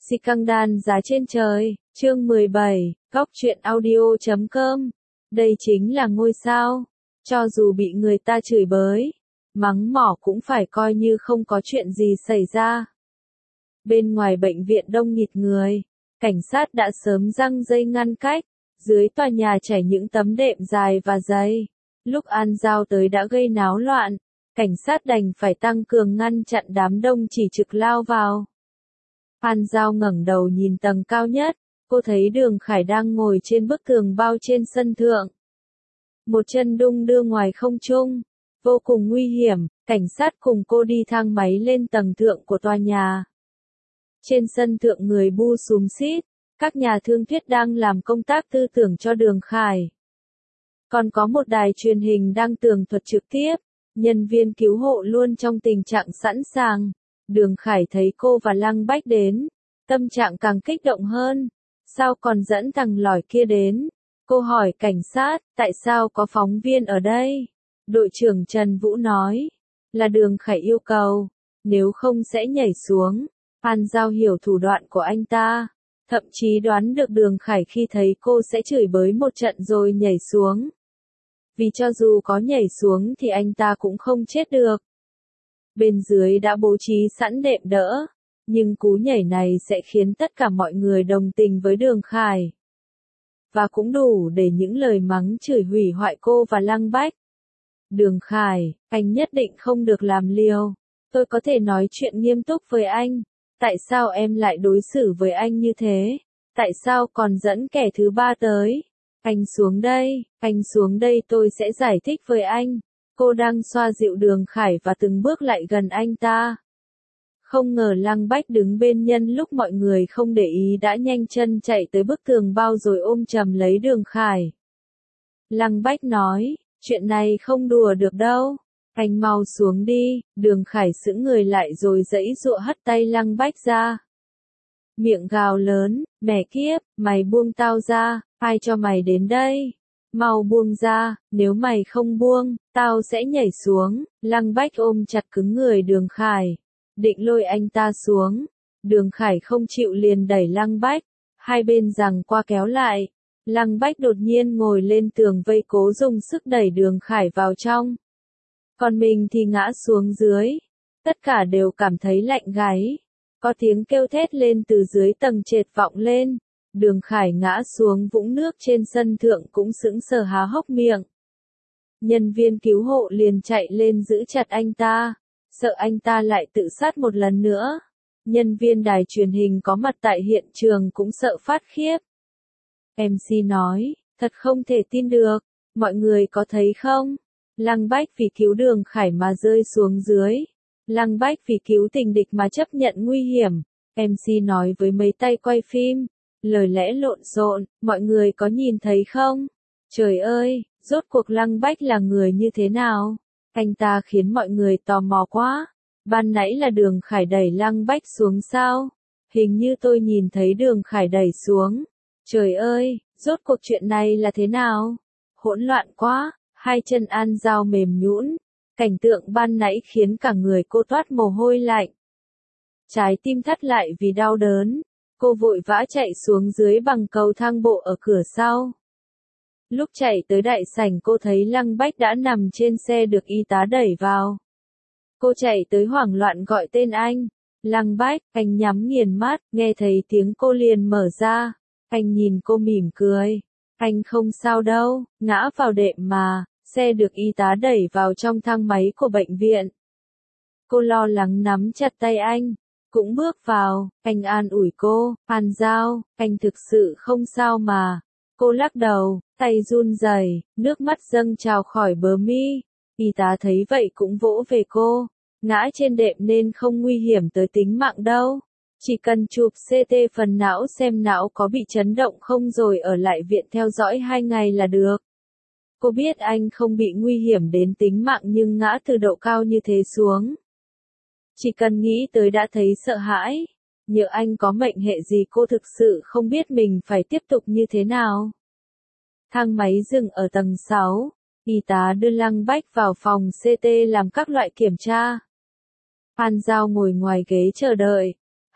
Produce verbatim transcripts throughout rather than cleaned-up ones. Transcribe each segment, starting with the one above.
Scandal giá trên trời, chương mười bảy, góc truyện audio chấm com. Đây chính là ngôi sao. Cho dù bị người ta chửi bới, mắng mỏ cũng phải coi như không có chuyện gì xảy ra. Bên ngoài bệnh viện đông nghịt người, cảnh sát đã sớm giăng dây ngăn cách, dưới tòa nhà trải những tấm đệm dài và dày. Lúc An Giao tới đã gây náo loạn, cảnh sát đành phải tăng cường ngăn chặn đám đông chỉ trực lao vào. An Giao ngẩng đầu nhìn tầng cao nhất, cô thấy Đường Khải đang ngồi trên bức tường bao trên sân thượng. Một chân đung đưa ngoài không trung, vô cùng nguy hiểm, cảnh sát cùng cô đi thang máy lên tầng thượng của tòa nhà. Trên sân thượng người bu xúm xít, các nhà thương thuyết đang làm công tác tư tưởng cho Đường Khải. Còn có một đài truyền hình đang tường thuật trực tiếp, nhân viên cứu hộ luôn trong tình trạng sẵn sàng. Đường Khải thấy cô và Lăng Bách đến, tâm trạng càng kích động hơn. Sao còn dẫn thằng lỏi kia đến? Cô hỏi cảnh sát, tại sao có phóng viên ở đây? Đội trưởng Trần Vũ nói, là Đường Khải yêu cầu, nếu không sẽ nhảy xuống. An Giao hiểu thủ đoạn của anh ta, thậm chí đoán được Đường Khải khi thấy cô sẽ chửi bới một trận rồi nhảy xuống. Vì cho dù có nhảy xuống thì anh ta cũng không chết được. Bên dưới đã bố trí sẵn đệm đỡ, nhưng cú nhảy này sẽ khiến tất cả mọi người đồng tình với Đường Khải. Và cũng đủ để những lời mắng chửi hủy hoại cô và Lăng Bách. Đường Khải, anh nhất định không được làm liều. Tôi có thể nói chuyện nghiêm túc với anh. Tại sao em lại đối xử với anh như thế? Tại sao còn dẫn kẻ thứ ba tới? Anh xuống đây, anh xuống đây tôi sẽ giải thích với anh. Cô đang xoa dịu Đường Khải và từng bước lại gần anh ta. Không ngờ Lăng Bách đứng bên nhân lúc mọi người không để ý đã nhanh chân chạy tới bức tường bao rồi ôm chầm lấy Đường Khải. Lăng Bách nói, chuyện này không đùa được đâu. Anh mau xuống đi. Đường Khải sững người lại rồi giãy giụa hất tay Lăng Bách ra. Miệng gào lớn, mẹ kiếp, mày buông tao ra, ai cho mày đến đây? Mau buông ra, nếu mày không buông, tao sẽ nhảy xuống. Lăng Bách ôm chặt cứng người Đường Khải, định lôi anh ta xuống. Đường Khải không chịu liền đẩy Lăng Bách, hai bên giằng qua kéo lại. Lăng Bách đột nhiên ngồi lên tường vây cố dùng sức đẩy Đường Khải vào trong. Còn mình thì ngã xuống dưới. Tất cả đều cảm thấy lạnh gáy. Có tiếng kêu thét lên từ dưới tầng trệt vọng lên. Đường Khải ngã xuống vũng nước trên sân thượng cũng sững sờ há hốc miệng. Nhân viên cứu hộ liền chạy lên giữ chặt anh ta, sợ anh ta lại tự sát một lần nữa. Nhân viên đài truyền hình có mặt tại hiện trường cũng sợ phát khiếp. em xê nói, thật không thể tin được, mọi người có thấy không? Lăng Bách vì cứu Đường Khải mà rơi xuống dưới. Lăng Bách vì cứu tình địch mà chấp nhận nguy hiểm. em xê nói với mấy tay quay phim, lời lẽ lộn xộn, mọi người có nhìn thấy không? Trời ơi, rốt cuộc Lăng Bách là người như thế nào? Anh ta khiến mọi người tò mò quá. Ban nãy là Đường Khải đẩy Lăng Bách xuống sao? Hình như tôi nhìn thấy Đường Khải đẩy xuống. Trời ơi, rốt cuộc chuyện này là thế nào? Hỗn loạn quá, hai chân An Giao mềm nhũn. Cảnh tượng ban nãy khiến cả người cô toát mồ hôi lạnh. Trái tim thắt lại vì đau đớn. Cô vội vã chạy xuống dưới bằng cầu thang bộ ở cửa sau. Lúc chạy tới đại sảnh cô thấy Lăng Bách đã nằm trên xe được y tá đẩy vào. Cô chạy tới hoảng loạn gọi tên anh. Lăng Bách, anh nhắm nghiền mắt, nghe thấy tiếng cô liền mở ra. Anh nhìn cô mỉm cười. Anh không sao đâu, ngã vào đệm mà. Xe được y tá đẩy vào trong thang máy của bệnh viện. Cô lo lắng nắm chặt tay anh. Cũng bước vào, anh an ủi cô, An Giao, anh thực sự không sao mà. Cô lắc đầu, tay run rẩy, nước mắt dâng trào khỏi bờ mi. Y tá thấy vậy cũng vỗ về cô, ngã trên đệm nên không nguy hiểm tới tính mạng đâu. Chỉ cần chụp xê tê phần não xem não có bị chấn động không rồi ở lại viện theo dõi hai ngày là được. Cô biết anh không bị nguy hiểm đến tính mạng nhưng ngã từ độ cao như thế xuống. Chỉ cần nghĩ tới đã thấy sợ hãi. Nhỡ anh có mệnh hệ gì cô thực sự không biết mình phải tiếp tục như thế nào. Thang máy dừng ở tầng sáu. Y tá đưa Lăng Bách vào phòng xê tê làm các loại kiểm tra. An Giao ngồi ngoài ghế chờ đợi.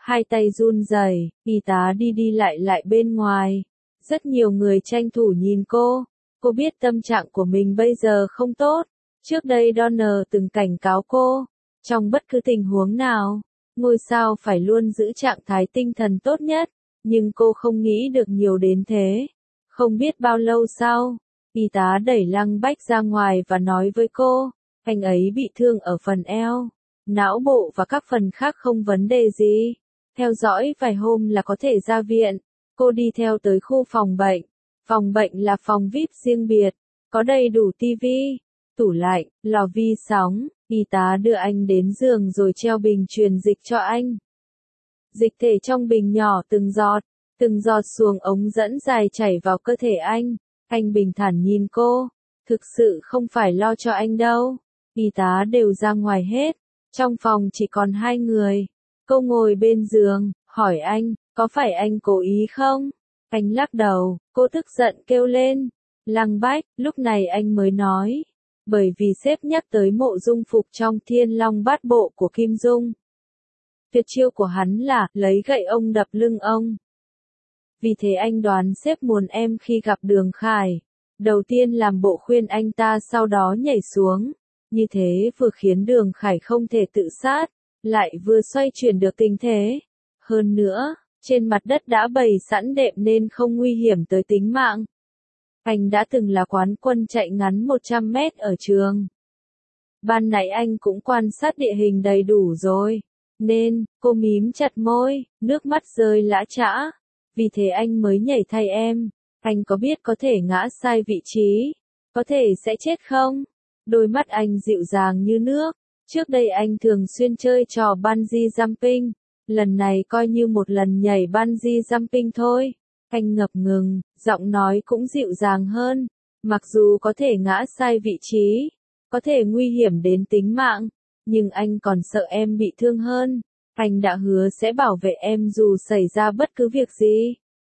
Hai tay run rẩy, y tá đi đi lại lại bên ngoài. Rất nhiều người tranh thủ nhìn cô. Cô biết tâm trạng của mình bây giờ không tốt. Trước đây Donner từng cảnh cáo cô. Trong bất cứ tình huống nào, ngôi sao phải luôn giữ trạng thái tinh thần tốt nhất. Nhưng cô không nghĩ được nhiều đến thế. Không biết bao lâu sau, y tá đẩy Lăng Bách ra ngoài và nói với cô, anh ấy bị thương ở phần eo, não bộ và các phần khác không vấn đề gì. Theo dõi vài hôm là có thể ra viện. Cô đi theo tới khu phòng bệnh. Phòng bệnh là phòng vi ai pi riêng biệt, có đầy đủ tivi, tủ lạnh, lò vi sóng. Y tá đưa anh đến giường rồi treo bình truyền dịch cho anh. Dịch thể trong bình nhỏ từng giọt, từng giọt xuống ống dẫn dài chảy vào cơ thể anh. Anh bình thản nhìn cô. Thực sự không phải lo cho anh đâu. Y tá đều ra ngoài hết. Trong phòng chỉ còn hai người. Cô ngồi bên giường, hỏi anh, có phải anh cố ý không? Anh lắc đầu, cô tức giận kêu lên. Lăng Bách, lúc này anh mới nói. Bởi vì sếp nhắc tới mộ dung phục trong Thiên Long Bát Bộ của Kim Dung. Tuyệt chiêu của hắn là, lấy gậy ông đập lưng ông. Vì thế anh đoán sếp muốn em khi gặp Đường Khải. Đầu tiên làm bộ khuyên anh ta sau đó nhảy xuống. Như thế vừa khiến Đường Khải không thể tự sát, lại vừa xoay chuyển được tình thế. Hơn nữa, trên mặt đất đã bày sẵn đệm nên không nguy hiểm tới tính mạng. Anh đã từng là quán quân chạy ngắn một trăm mét ở trường. Ban nãy anh cũng quan sát địa hình đầy đủ rồi. Nên, cô mím chặt môi, nước mắt rơi lã chã. Vì thế anh mới nhảy thay em. Anh có biết có thể ngã sai vị trí, có thể sẽ chết không? Đôi mắt anh dịu dàng như nước. Trước đây anh thường xuyên chơi trò bungee jumping. Lần này coi như một lần nhảy bungee jumping thôi. Anh ngập ngừng, giọng nói cũng dịu dàng hơn. Mặc dù có thể ngã sai vị trí, có thể nguy hiểm đến tính mạng, nhưng anh còn sợ em bị thương hơn. Anh đã hứa sẽ bảo vệ em dù xảy ra bất cứ việc gì.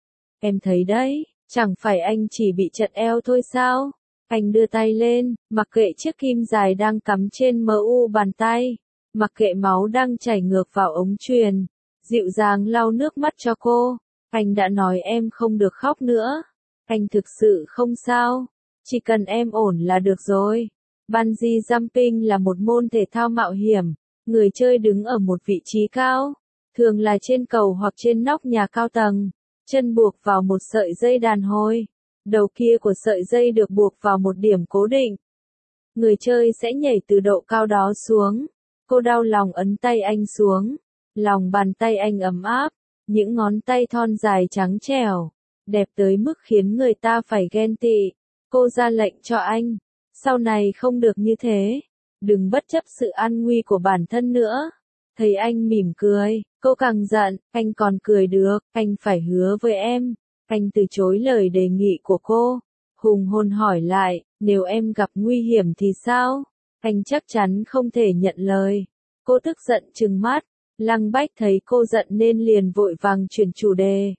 Em thấy đấy, chẳng phải anh chỉ bị chật eo thôi sao? Anh đưa tay lên, mặc kệ chiếc kim dài đang cắm trên mờ u bàn tay, mặc kệ máu đang chảy ngược vào ống truyền, dịu dàng lau nước mắt cho cô. Anh đã nói em không được khóc nữa. Anh thực sự không sao. Chỉ cần em ổn là được rồi. Bungee jumping là một môn thể thao mạo hiểm. Người chơi đứng ở một vị trí cao, thường là trên cầu hoặc trên nóc nhà cao tầng. Chân buộc vào một sợi dây đàn hồi. Đầu kia của sợi dây được buộc vào một điểm cố định. Người chơi sẽ nhảy từ độ cao đó xuống. Cô đau lòng ấn tay anh xuống. Lòng bàn tay anh ấm áp. Những ngón tay thon dài trắng trẻo, đẹp tới mức khiến người ta phải ghen tị. Cô ra lệnh cho anh, sau này không được như thế, đừng bất chấp sự an nguy của bản thân nữa. Thấy anh mỉm cười, cô càng giận, anh còn cười được, anh phải hứa với em. Anh từ chối lời đề nghị của cô, hùng hồn hỏi lại, nếu em gặp nguy hiểm thì sao? Anh chắc chắn không thể nhận lời. Cô tức giận trừng mắt. Lăng Bách thấy cô giận nên liền vội vàng chuyển chủ đề.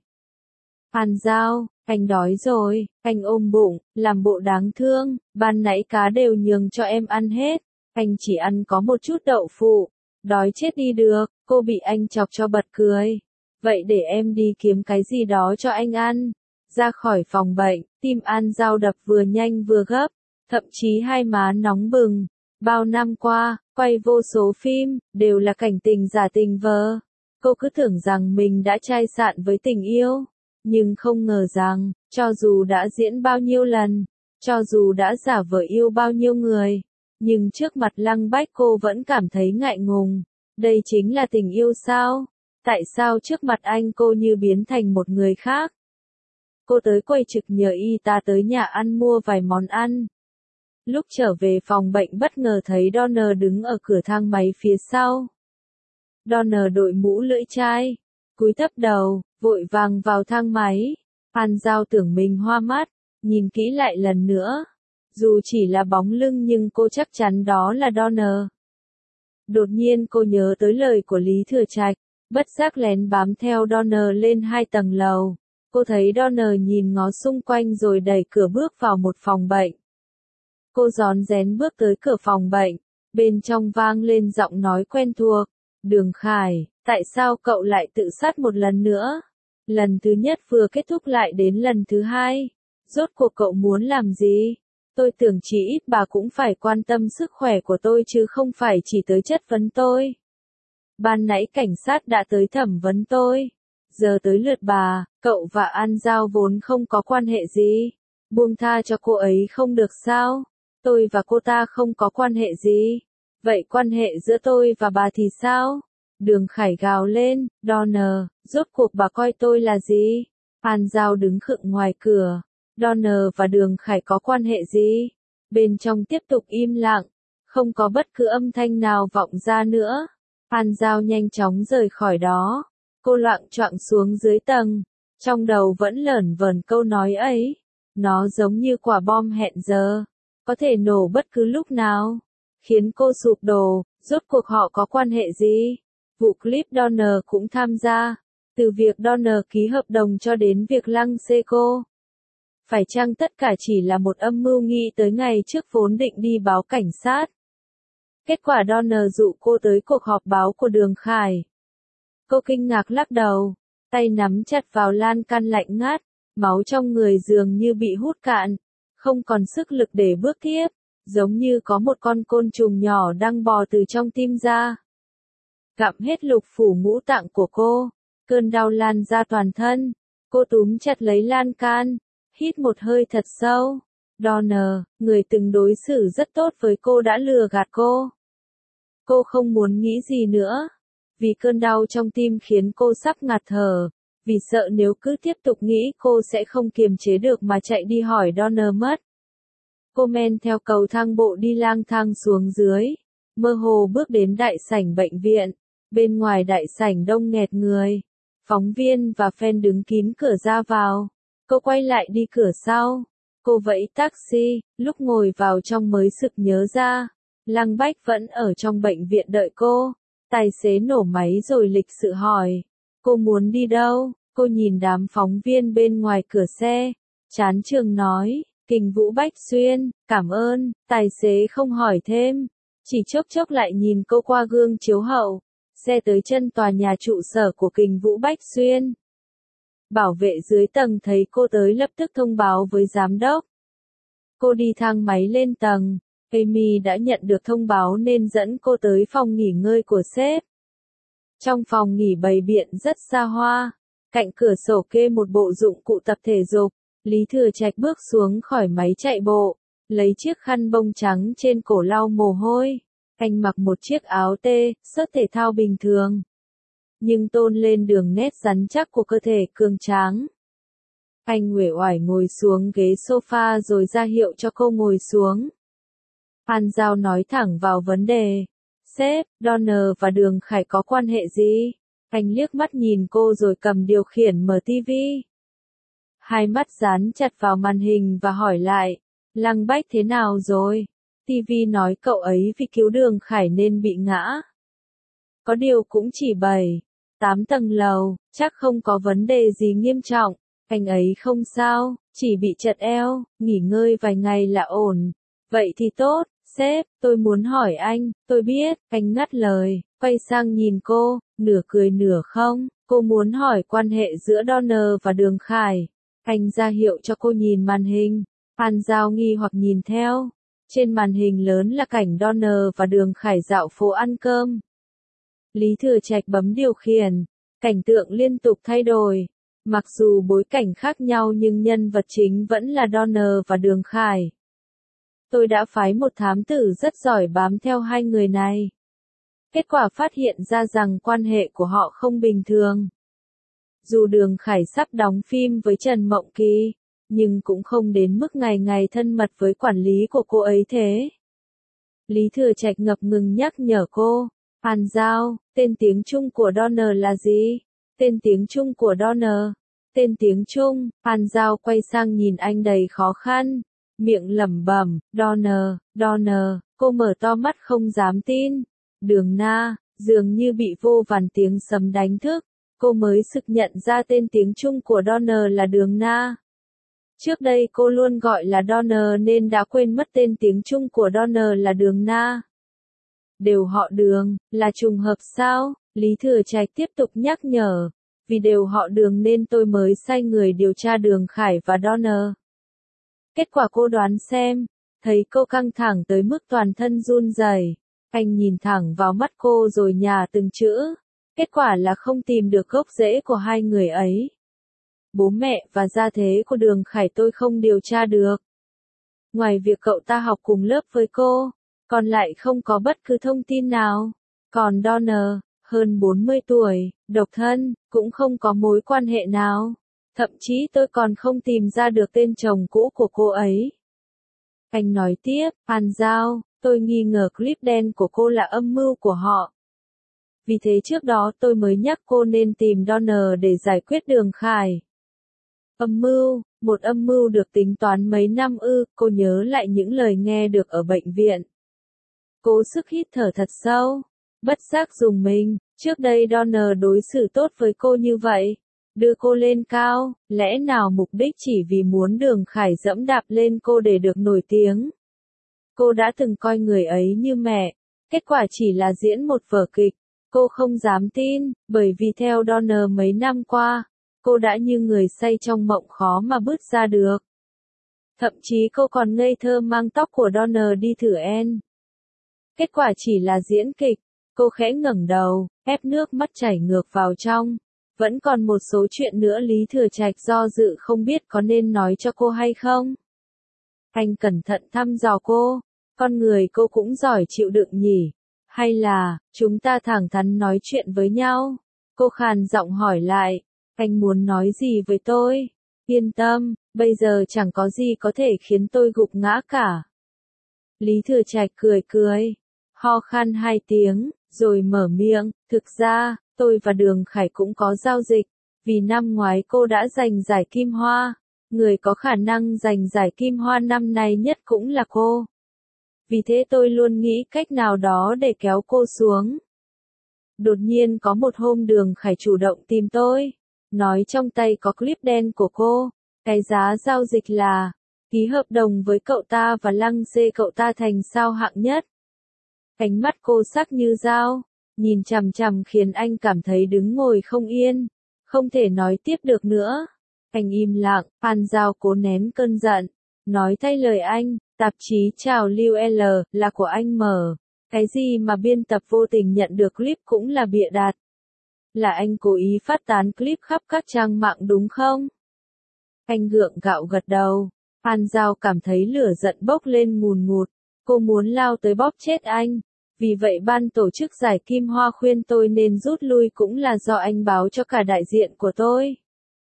Hàn Giao, anh đói rồi. Anh ôm bụng, làm bộ đáng thương. Ban nãy cá đều nhường cho em ăn hết. Anh chỉ ăn có một chút đậu phụ. Đói chết đi được. Cô bị anh chọc cho bật cười. Vậy để em đi kiếm cái gì đó cho anh ăn. Ra khỏi phòng bệnh, tim An Giao đập vừa nhanh vừa gấp. Thậm chí hai má nóng bừng. Bao năm qua, quay vô số phim, đều là cảnh tình giả tình vờ. Cô cứ tưởng rằng mình đã chai sạn với tình yêu. Nhưng không ngờ rằng, cho dù đã diễn bao nhiêu lần, cho dù đã giả vờ yêu bao nhiêu người, nhưng trước mặt Lăng Bách cô vẫn cảm thấy ngại ngùng. Đây chính là tình yêu sao? Tại sao trước mặt anh cô như biến thành một người khác? Cô tới quầy trực nhờ y tá tới nhà ăn mua vài món ăn. Lúc trở về phòng bệnh bất ngờ thấy Donner đứng ở cửa thang máy phía sau. Donner đội mũ lưỡi chai, cúi thấp đầu, vội vàng vào thang máy. Hàn Giao tưởng mình hoa mắt, nhìn kỹ lại lần nữa. Dù chỉ là bóng lưng nhưng cô chắc chắn đó là Donner. Đột nhiên cô nhớ tới lời của Lý Thừa Trạch, bất giác lén bám theo Donner lên hai tầng lầu. Cô thấy Donner nhìn ngó xung quanh rồi đẩy cửa bước vào một phòng bệnh. Cô rón rén bước tới cửa phòng bệnh, bên trong vang lên giọng nói quen thuộc, Đường Khải. Tại sao cậu lại tự sát một lần nữa? Lần thứ nhất vừa kết thúc lại đến lần thứ hai. Rốt cuộc cậu muốn làm gì? Tôi tưởng chỉ ít bà cũng phải quan tâm sức khỏe của tôi chứ không phải chỉ tới chất vấn tôi. Ban nãy cảnh sát đã tới thẩm vấn tôi. Giờ tới lượt bà, cậu và An Giao vốn không có quan hệ gì. Buông tha cho cô ấy không được sao? Tôi và cô ta không có quan hệ gì. Vậy quan hệ giữa tôi và bà thì sao? Đường Khải gào lên, Donner, rốt cuộc bà coi tôi là gì? An Giao đứng khựng ngoài cửa. Donner và Đường Khải có quan hệ gì? Bên trong tiếp tục im lặng, không có bất cứ âm thanh nào vọng ra nữa. An Giao nhanh chóng rời khỏi đó. Cô loạng choạng xuống dưới tầng, trong đầu vẫn lởn vởn câu nói ấy. Nó giống như quả bom hẹn giờ, có thể nổ bất cứ lúc nào, khiến cô sụp đổ. Rốt cuộc họ có quan hệ gì? Vụ clip Donner cũng tham gia, từ việc Donner ký hợp đồng cho đến việc lăng xê cô. Phải chăng tất cả chỉ là một âm mưu nghĩ tới ngày trước vốn định đi báo cảnh sát? Kết quả Donner dụ cô tới cuộc họp báo của Đường Khải. Cô kinh ngạc lắc đầu, tay nắm chặt vào lan can lạnh ngắt, máu trong người dường như bị hút cạn, không còn sức lực để bước tiếp, giống như có một con côn trùng nhỏ đang bò từ trong tim ra. Gặm hết lục phủ ngũ tạng của cô, cơn đau lan ra toàn thân, cô túm chặt lấy lan can, hít một hơi thật sâu. Donner, người từng đối xử rất tốt với cô đã lừa gạt cô. Cô không muốn nghĩ gì nữa, vì cơn đau trong tim khiến cô sắp ngạt thở, vì sợ nếu cứ tiếp tục nghĩ cô sẽ không kiềm chế được mà chạy đi hỏi Donner mất. Cô men theo cầu thang bộ đi lang thang xuống dưới, mơ hồ bước đến đại sảnh bệnh viện. Bên ngoài đại sảnh đông nghẹt người, phóng viên và fan đứng kín cửa ra vào. Cô quay lại đi cửa sau, cô vẫy taxi, lúc ngồi vào trong mới sực nhớ ra, Lăng Bách vẫn ở trong bệnh viện đợi cô. Tài xế nổ máy rồi lịch sự hỏi, cô muốn đi đâu? Cô nhìn đám phóng viên bên ngoài cửa xe, chán chường nói, Kình Vũ Bách Xuyên, cảm ơn. Tài xế không hỏi thêm, chỉ chốc chốc lại nhìn cô qua gương chiếu hậu. Xe tới chân tòa nhà trụ sở của Kình Vũ Bách Xuyên. Bảo vệ dưới tầng thấy cô tới lập tức thông báo với giám đốc. Cô đi thang máy lên tầng, Amy đã nhận được thông báo nên dẫn cô tới phòng nghỉ ngơi của sếp. Trong phòng nghỉ bày biện rất xa hoa, cạnh cửa sổ kê một bộ dụng cụ tập thể dục. Lý Thừa Trạch bước xuống khỏi máy chạy bộ, lấy chiếc khăn bông trắng trên cổ lau mồ hôi. Anh mặc một chiếc áo tê, sớt thể thao bình thường, nhưng tôn lên đường nét rắn chắc của cơ thể cường tráng. Anh uể oải ngồi xuống ghế sofa rồi ra hiệu cho cô ngồi xuống. An Giao nói thẳng vào vấn đề. Sếp, Donner và Đường Khải có quan hệ gì? Anh liếc mắt nhìn cô rồi cầm điều khiển mở tivi. Hai mắt dán chặt vào màn hình và hỏi lại, Lăng Bách thế nào rồi? ti vi nói cậu ấy vì cứu Đường Khải nên bị ngã. Có điều cũng chỉ bảy, tám tầng lầu, chắc không có vấn đề gì nghiêm trọng. Anh ấy không sao, chỉ bị chật eo, nghỉ ngơi vài ngày là ổn. Vậy thì tốt, sếp, tôi muốn hỏi anh, tôi biết, anh ngắt lời, quay sang nhìn cô, nửa cười nửa không, cô muốn hỏi quan hệ giữa Donner và Đường Khải. Anh ra hiệu cho cô nhìn màn hình, An Giao nghi hoặc nhìn theo. Trên màn hình lớn là cảnh Donner và Đường Khải dạo phố ăn cơm. Lý Thừa Trạch bấm điều khiển, cảnh tượng liên tục thay đổi. Mặc dù bối cảnh khác nhau nhưng nhân vật chính vẫn là Donner và Đường Khải. Tôi đã phái một thám tử rất giỏi bám theo hai người này. Kết quả phát hiện ra rằng quan hệ của họ không bình thường. Dù Đường Khải sắp đóng phim với Trần Mộng Kỳ, nhưng cũng không đến mức ngày ngày thân mật với quản lý của cô ấy thế. Lý Thừa Trạch ngập ngừng nhắc nhở cô, An Giao, tên tiếng Trung của Donner là gì? Tên tiếng Trung của Donner. Tên tiếng Trung. An Giao quay sang nhìn anh đầy khó khăn, miệng lẩm bẩm, Donner, Donner. Cô mở to mắt không dám tin. Đường Na, dường như bị vô vàn tiếng sấm đánh thức, cô mới sực nhận ra tên tiếng Trung của Donner là Đường Na. Trước đây cô luôn gọi là Donner nên đã quên mất tên tiếng Trung của Donner là Đường Na. Đều họ Đường, là trùng hợp sao? Lý Thừa Trạch tiếp tục nhắc nhở, vì đều họ Đường nên tôi mới sai người điều tra Đường Khải và Donner. Kết quả cô đoán xem, thấy cô căng thẳng tới mức toàn thân run rẩy. Anh nhìn thẳng vào mắt cô rồi nhả từng chữ. Kết quả là không tìm được gốc rễ của hai người ấy. Bố mẹ và gia thế của Đường Khải tôi không điều tra được. Ngoài việc cậu ta học cùng lớp với cô, còn lại không có bất cứ thông tin nào. Còn Donner, hơn bốn mươi tuổi, độc thân, cũng không có mối quan hệ nào. Thậm chí tôi còn không tìm ra được tên chồng cũ của cô ấy. Anh nói tiếp, An Giao, tôi nghi ngờ clip đen của cô là âm mưu của họ. Vì thế trước đó tôi mới nhắc cô nên tìm Donner để giải quyết Đường Khải. Âm mưu, một âm mưu được tính toán mấy năm ư, cô nhớ lại những lời nghe được ở bệnh viện. Cố sức hít thở thật sâu, bất giác dùng mình, trước đây Donner đối xử tốt với cô như vậy, đưa cô lên cao, lẽ nào mục đích chỉ vì muốn Đường Khải dẫm đạp lên cô để được nổi tiếng. Cô đã từng coi người ấy như mẹ, kết quả chỉ là diễn một vở kịch, cô không dám tin, bởi vì theo Donner mấy năm qua, cô đã như người say trong mộng khó mà bứt ra được. Thậm chí cô còn ngây thơ mang tóc của Donner đi thử en. Kết quả chỉ là diễn kịch, cô khẽ ngẩng đầu, ép nước mắt chảy ngược vào trong. Vẫn còn một số chuyện nữa Lý Thừa Trạch do dự không biết có nên nói cho cô hay không. Anh cẩn thận thăm dò cô, con người cô cũng giỏi chịu đựng nhỉ. Hay là, chúng ta thẳng thắn nói chuyện với nhau? Cô khàn giọng hỏi lại, anh muốn nói gì với tôi? Yên tâm, bây giờ chẳng có gì có thể khiến tôi gục ngã cả. Lý Thừa Trạch cười cười, ho khan hai tiếng, rồi mở miệng, thực ra, tôi và Đường Khải cũng có giao dịch, vì năm ngoái cô đã giành giải Kim Hoa, người có khả năng giành giải Kim Hoa năm nay nhất cũng là cô. Vì thế tôi luôn nghĩ cách nào đó để kéo cô xuống. Đột nhiên có một hôm Đường Khải chủ động tìm tôi, nói trong tay có clip đen của cô, cái giá giao dịch là, ký hợp đồng với cậu ta và lăng xê cậu ta thành sao hạng nhất. Ánh mắt cô sắc như dao, nhìn chằm chằm khiến anh cảm thấy đứng ngồi không yên, không thể nói tiếp được nữa. Anh im lặng, An Giao cố nén cơn giận, nói thay lời anh, tạp chí Trào lưu L là của anh mở, cái gì mà biên tập vô tình nhận được clip cũng là bịa đặt. Là anh cố ý phát tán clip khắp các trang mạng đúng không? Anh gượng gạo gật đầu, An Giao cảm thấy lửa giận bốc lên ngùn ngụt, cô muốn lao tới bóp chết anh. Vì vậy ban tổ chức giải Kim Hoa khuyên tôi nên rút lui cũng là do anh báo cho cả đại diện của tôi.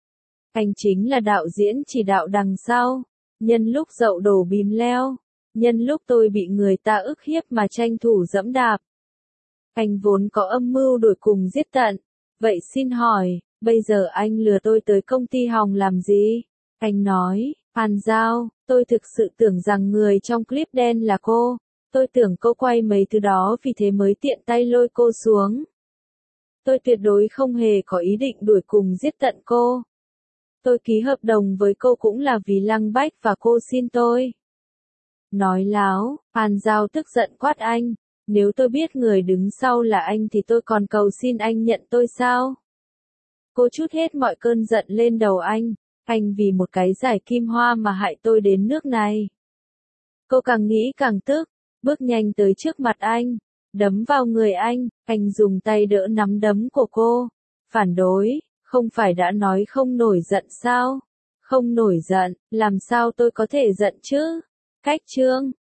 Anh chính là đạo diễn chỉ đạo đằng sau, nhân lúc dậu đổ bìm leo, nhân lúc tôi bị người ta ức hiếp mà tranh thủ dẫm đạp. Anh vốn có âm mưu đuổi cùng giết tận, vậy xin hỏi, bây giờ anh lừa tôi tới công ty Hồng làm gì? Anh nói, An Giao, tôi thực sự tưởng rằng người trong clip đen là cô. Tôi tưởng cô quay mấy thứ đó vì thế mới tiện tay lôi cô xuống. Tôi tuyệt đối không hề có ý định đuổi cùng giết tận cô. Tôi ký hợp đồng với cô cũng là vì Lăng Bách và cô xin tôi. Nói láo, An Giao tức giận quát anh, nếu tôi biết người đứng sau là anh thì tôi còn cầu xin anh nhận tôi sao? Cô trút hết mọi cơn giận lên đầu anh, anh vì một cái giải Kim Hoa mà hại tôi đến nước này. Cô càng nghĩ càng tức. Bước nhanh tới trước mặt anh, đấm vào người anh, anh dùng tay đỡ nắm đấm của cô. Phản đối, không phải đã nói không nổi giận sao? Không nổi giận, làm sao tôi có thể giận chứ? Cách chương